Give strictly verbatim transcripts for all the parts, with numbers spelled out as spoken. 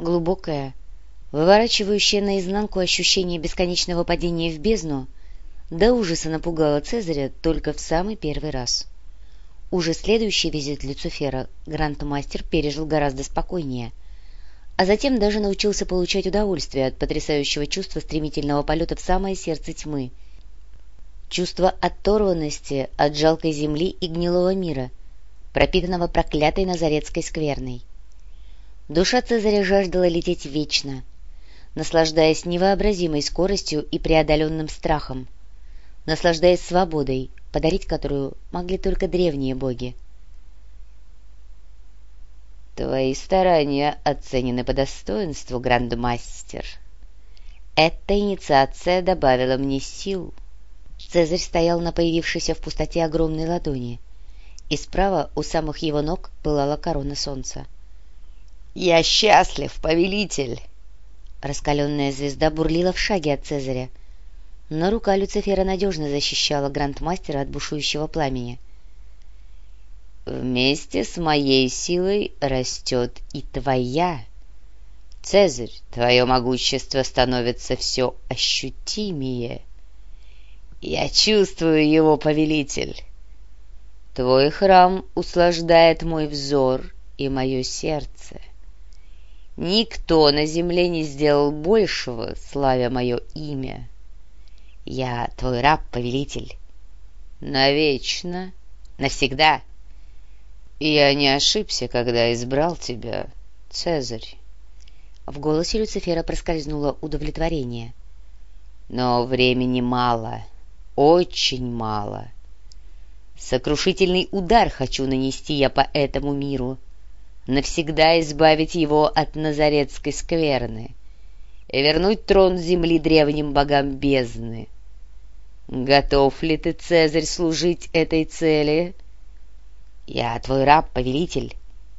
Глубокое, выворачивающее наизнанку ощущение бесконечного падения в бездну до ужаса напугало Цезаря только в самый первый раз. Уже следующий визит Люцифера Грандмастер пережил гораздо спокойнее, а затем даже научился получать удовольствие от потрясающего чувства стремительного полета в самое сердце тьмы, чувство оторванности от жалкой земли и гнилого мира, пропитанного проклятой назаретской скверной. Душа Цезаря жаждала лететь вечно, наслаждаясь невообразимой скоростью и преодоленным страхом, наслаждаясь свободой, подарить которую могли только древние боги. «Твои старания оценены по достоинству, грандмастер. Эта инициация добавила мне сил». Цезарь стоял на появившейся в пустоте огромной ладони, и справа у самых его ног пылала корона солнца. «Я счастлив, повелитель!» Раскаленная звезда бурлила в шаге от Цезаря, но рука Люцифера надежно защищала грандмастера от бушующего пламени. «Вместе с моей силой растет и твоя. Цезарь, твое могущество становится все ощутимее. Я чувствую его, повелитель. Твой храм услаждает мой взор и мое сердце. Никто на земле не сделал большего, славя мое имя. Я твой раб, повелитель. Навечно, навсегда. Я не ошибся, когда избрал тебя, Цезарь». В голосе Люцифера проскользнуло удовлетворение. «Но времени мало, очень мало. Сокрушительный удар хочу нанести я по этому миру, навсегда избавить его от назаретской скверны и вернуть трон земли древним богам бездны. Готов ли ты, Цезарь, служить этой цели?» «Я твой раб, повелитель».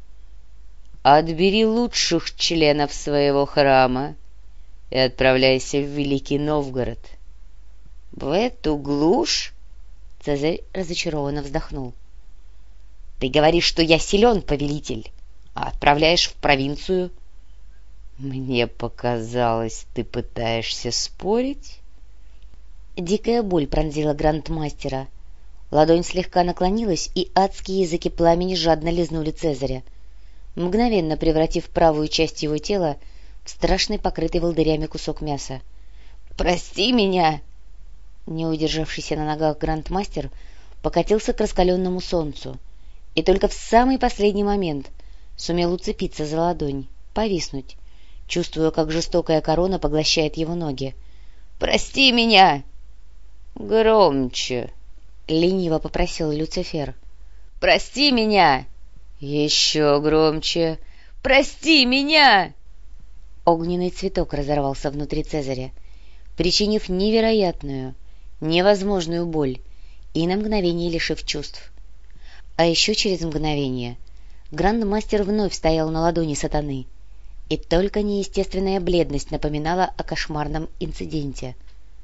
«Отбери лучших членов своего храма и отправляйся в Великий Новгород». «В эту глушь?» Цезарь разочарованно вздохнул. «Ты говоришь, что я силен, повелитель, а отправляешь в провинцию?» «Мне показалось, ты пытаешься спорить?» Дикая боль пронзила грандмастера. Ладонь слегка наклонилась, и адские языки пламени жадно лизнули Цезаря, мгновенно превратив правую часть его тела в страшный покрытый волдырями кусок мяса. «Прости меня!» Не удержавшийся на ногах грандмастер покатился к раскаленному солнцу и только в самый последний момент сумел уцепиться за ладонь, повиснуть, чувствуя, как жестокая корона поглощает его ноги. «Прости меня!» «Громче!» — лениво попросил Люцифер. «Прости меня!» «Еще громче!» «Прости меня!» Огненный цветок разорвался внутри Цезаря, причинив невероятную, невозможную боль и на мгновение лишив чувств. А еще через мгновение грандмастер вновь стоял на ладони сатаны, и только неестественная бледность напоминала о кошмарном инциденте.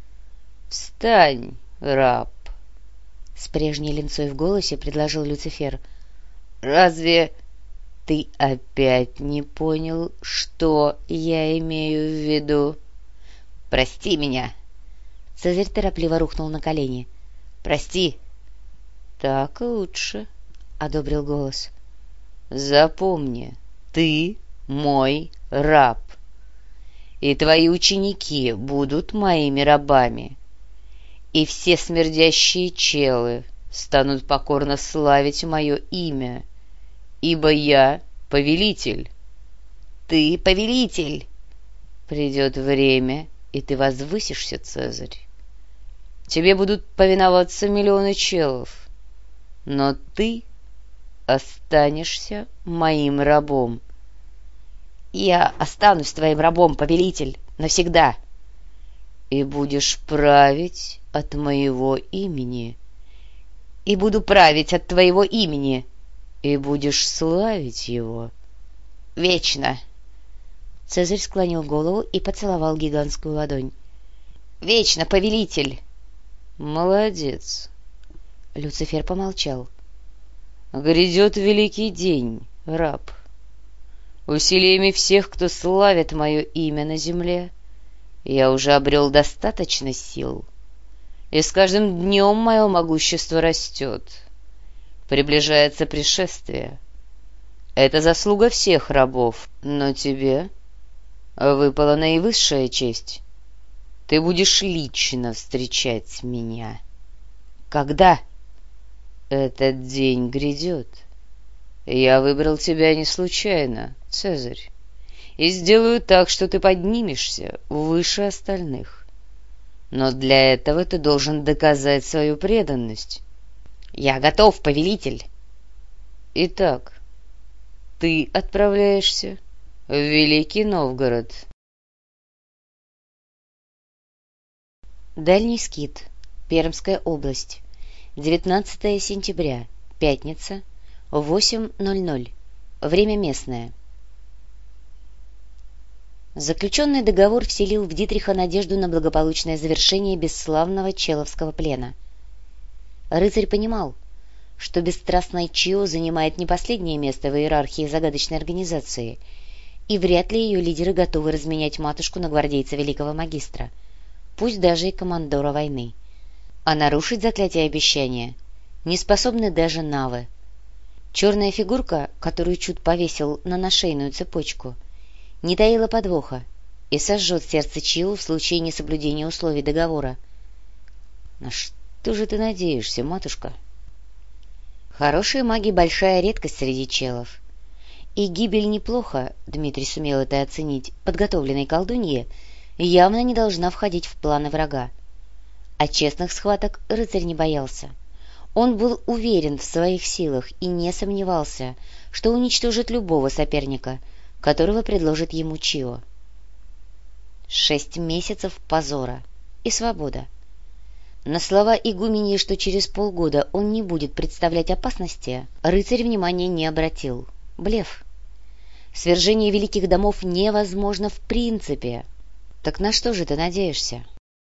«Встань, раб!» — с прежней линцой в голосе предложил Люцифер. «Разве ты опять не понял, что я имею в виду?» «Прости меня!» Цезарь торопливо рухнул на колени. «Прости!» «Так лучше», — одобрил голос. «Запомни, ты мой раб, и твои ученики будут моими рабами, и все смердящие челы станут покорно славить мое имя, ибо я повелитель». «Ты повелитель!» «Придет время, и ты возвысишься, Цезарь. Тебе будут повиноваться миллионы челов, но ты останешься моим рабом». «Я останусь твоим рабом, повелитель, навсегда». «И будешь править от моего имени». «И буду править от твоего имени». «И будешь славить его». «Вечно». Цезарь склонил голову и поцеловал гигантскую ладонь. «Вечно, повелитель!» «Молодец!» Люцифер помолчал. «Грядет великий день, раб. Усилиями всех, кто славит мое имя на земле, я уже обрел достаточно сил, и с каждым днем мое могущество растет. Приближается пришествие. Это заслуга всех рабов, но тебе выпала наивысшая честь. Ты будешь лично встречать меня. Когда? Этот день грядет. Я выбрал тебя не случайно, Цезарь, и сделаю так, что ты поднимешься выше остальных. Но для этого ты должен доказать свою преданность. Я готов, повелитель. Итак, ты отправляешься в Великий Новгород. Дальний Скит, Пермская область, девятнадцатое сентября, пятница, восемь ноль ноль. Время местное. Заключенный договор вселил в Дитриха надежду на благополучное завершение бесславного человского плена. Рыцарь понимал, что бесстрастная Чио занимает не последнее место в иерархии загадочной организации, и вряд ли ее лидеры готовы разменять матушку на гвардейца великого магистра, пусть даже и командора войны. А нарушить заклятие обещания не способны даже навы. Черная фигурка, которую Чуд повесил на нашейную цепочку, не таила подвоха и сожжет сердце Чио в случае несоблюдения условий договора. На что же ты надеешься, матушка? Хорошие маги — большая редкость среди челов. И гибель неплохо, Дмитрий сумел это оценить, подготовленной колдунье явно не должна входить в планы врага. А честных схваток рыцарь не боялся. Он был уверен в своих силах и не сомневался, что уничтожит любого соперника, которого предложит ему Чио. Шесть месяцев позора и свобода. На слова игуменьи, что через полгода он не будет представлять опасности, рыцарь внимания не обратил. Блеф. Свержение великих домов невозможно в принципе. Так на что же ты надеешься?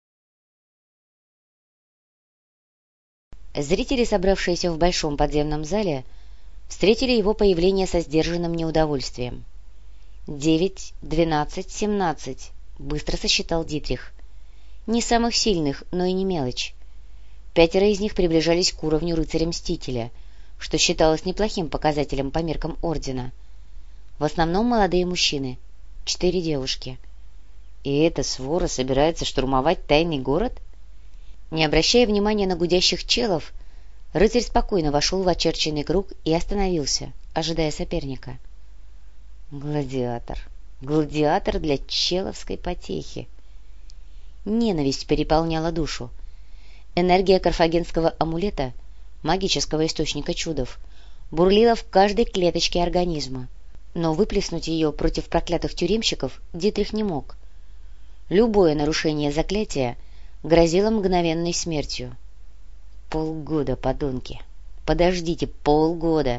Зрители, собравшиеся в большом подземном зале, встретили его появление со сдержанным неудовольствием. «Девять, двенадцать, семнадцать», — быстро сосчитал Дитрих. Не самых сильных, но и не мелочь. Пятеро из них приближались к уровню рыцаря-мстителя, что считалось неплохим показателем по меркам ордена. В основном молодые мужчины, четыре девушки. И эта свора собирается штурмовать тайный город? Не обращая внимания на гудящих челов, рыцарь спокойно вошел в очерченный круг и остановился, ожидая соперника. Гладиатор. Гладиатор для человской потехи. Ненависть переполняла душу. Энергия карфагенского амулета, магического источника чудов, бурлила в каждой клеточке организма, но выплеснуть ее против проклятых тюремщиков Дитрих не мог. Любое нарушение заклятия грозило мгновенной смертью. Полгода, подонки. Подождите, полгода.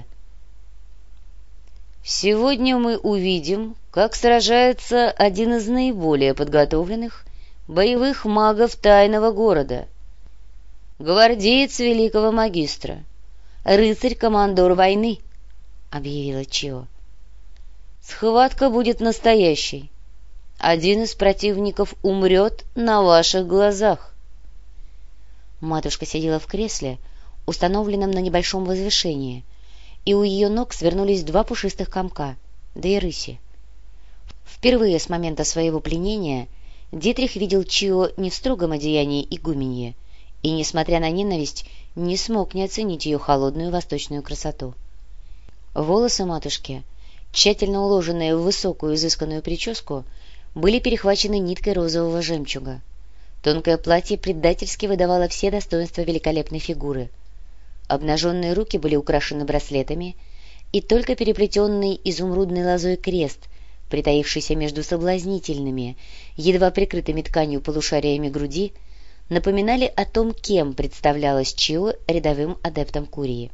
Сегодня мы увидим, как сражается один из наиболее подготовленных боевых магов тайного города, гвардеец великого магистра, рыцарь-командор войны, — объявила Чио. Схватка будет настоящей. Один из противников умрет на ваших глазах. Матушка сидела в кресле, установленном на небольшом возвышении, и у ее ног свернулись два пушистых комка, две рыси. Впервые с момента своего пленения Дитрих видел Чио не в строгом одеянии игуменьи и, несмотря на ненависть, не смог не оценить ее холодную восточную красоту. Волосы матушки, тщательно уложенные в высокую изысканную прическу, были перехвачены ниткой розового жемчуга. Тонкое платье предательски выдавало все достоинства великолепной фигуры. Обнаженные руки были украшены браслетами, и только переплетенный изумрудной лозой крест, притаившийся между соблазнительными, едва прикрытыми тканью полушариями груди, напоминали о том, кем представлялась Чио рядовым адептом Курии.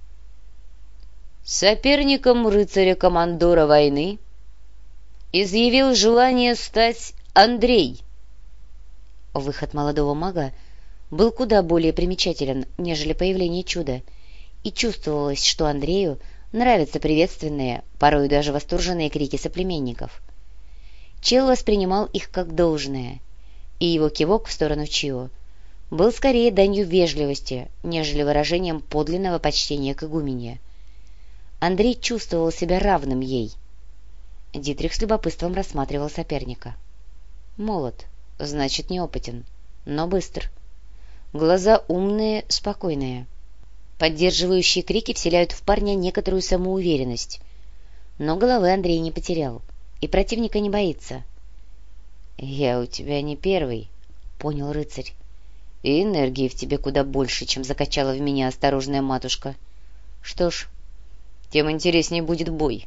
Соперником рыцаря-командора войны изъявил желание стать Андрей. Выход молодого мага был куда более примечателен, нежели появление чуда, и чувствовалось, что Андрею Нравятся приветственные, порой даже восторженные крики соплеменников. Чел воспринимал их как должное, и его кивок в сторону Чио был скорее данью вежливости, нежели выражением подлинного почтения к игуменье. Андрей чувствовал себя равным ей. Дитрих с любопытством рассматривал соперника. Молод, значит, неопытен, но быстр. Глаза умные, спокойные. Поддерживающие крики вселяют в парня некоторую самоуверенность. Но головы Андрей не потерял, и противника не боится. — Я у тебя не первый, — понял рыцарь. — И энергии в тебе куда больше, чем закачала в меня осторожная матушка. Что ж, тем интереснее будет бой.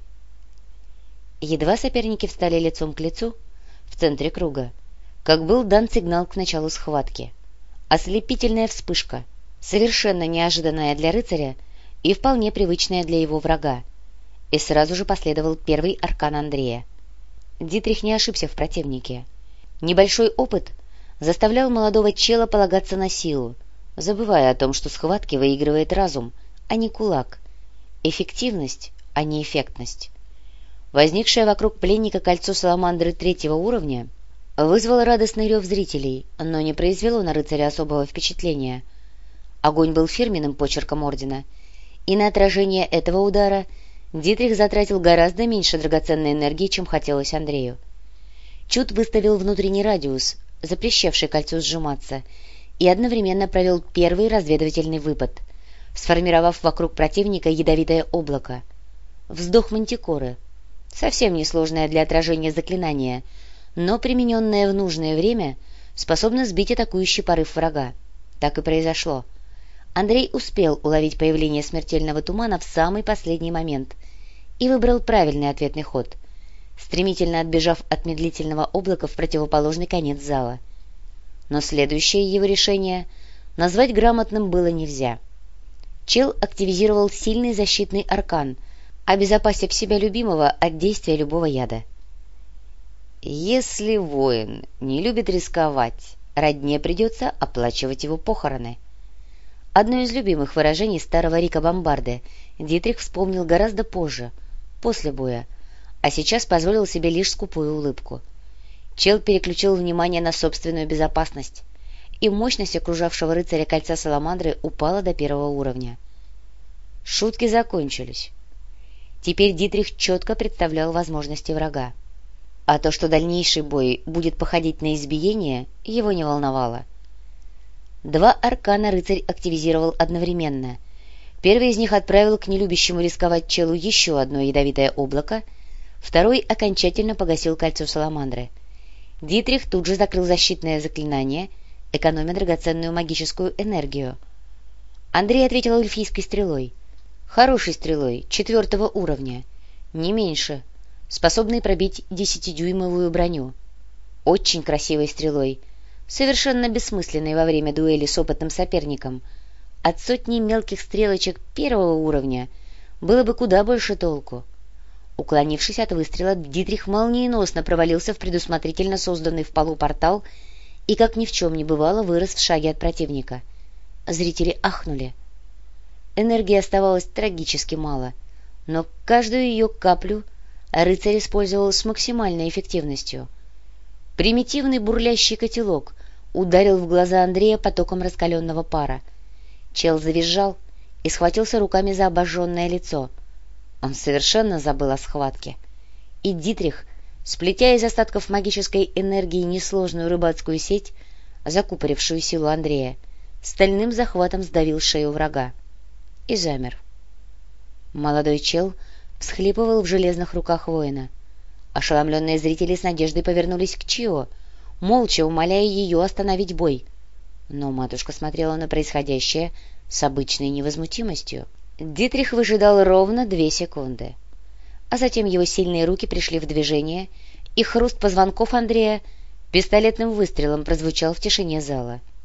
Едва соперники встали лицом к лицу, в центре круга, как был дан сигнал к началу схватки. Ослепительная вспышка, совершенно неожиданная для рыцаря и вполне привычная для его врага, и сразу же последовал первый аркан Андрея. Дитрих не ошибся в противнике. Небольшой опыт заставлял молодого чела полагаться на силу, забывая о том, что схватки выигрывает разум, а не кулак, эффективность, а не эффектность. Возникшее вокруг пленника кольцо саламандры третьего уровня вызвало радостный рев зрителей, но не произвело на рыцаря особого впечатления. Огонь был фирменным почерком ордена, и на отражение этого удара Дитрих затратил гораздо меньше драгоценной энергии, чем хотелось Андрею. Чуд выставил внутренний радиус, запрещавший кольцу сжиматься, и одновременно провел первый разведывательный выпад, сформировав вокруг противника ядовитое облако. Вздох мантикоры, совсем несложное для отражения заклинание, но примененное в нужное время способно сбить атакующий порыв врага. Так и произошло. Андрей успел уловить появление смертельного тумана в самый последний момент и выбрал правильный ответный ход, стремительно отбежав от медлительного облака в противоположный конец зала. Но следующее его решение назвать грамотным было нельзя. Чел активизировал сильный защитный аркан, обезопасив себя любимого от действия любого яда. Если воин не любит рисковать, родне придется оплачивать его похороны. Одно из любимых выражений старого Рика Бомбарды Дитрих вспомнил гораздо позже, после боя, а сейчас позволил себе лишь скупую улыбку. Чел переключил внимание на собственную безопасность, и мощность окружавшего рыцаря кольца Саламандры упала до первого уровня. Шутки закончились. Теперь Дитрих четко представлял возможности врага. А то, что дальнейший бой будет походить на избиение, его не волновало. Два аркана рыцарь активизировал одновременно. Первый из них отправил к нелюбящему рисковать челу еще одно ядовитое облако, второй окончательно погасил кольцо Саламандры. Дитрих тут же закрыл защитное заклинание, экономя драгоценную магическую энергию. Андрей ответил эльфийской стрелой. Хорошей стрелой, четвертого уровня, не меньше, способной пробить десятидюймовую броню. Очень красивой стрелой, совершенно бессмысленной во время дуэли с опытным соперником. От сотни мелких стрелочек первого уровня было бы куда больше толку. Уклонившись от выстрела, Дитрих молниеносно провалился в предусмотрительно созданный в полу портал и, как ни в чем не бывало, вырос в шаге от противника. Зрители ахнули. Энергии оставалось трагически мало, но каждую ее каплю рыцарь использовал с максимальной эффективностью. Примитивный бурлящий котелок ударил в глаза Андрея потоком раскаленного пара. Чел завизжал и схватился руками за обожженное лицо. Он совершенно забыл о схватке. И Дитрих, сплетя из остатков магической энергии несложную рыбацкую сеть, закупорившую силу Андрея, стальным захватом сдавил шею врага и замер. Молодой чел всхлипывал в железных руках воина. Ошеломленные зрители с надеждой повернулись к Чио, молча умоляя ее остановить бой. Но матушка смотрела на происходящее с обычной невозмутимостью. Дитрих выжидал ровно две секунды. А затем его сильные руки пришли в движение, и хруст позвонков Андрея пистолетным выстрелом прозвучал в тишине зала.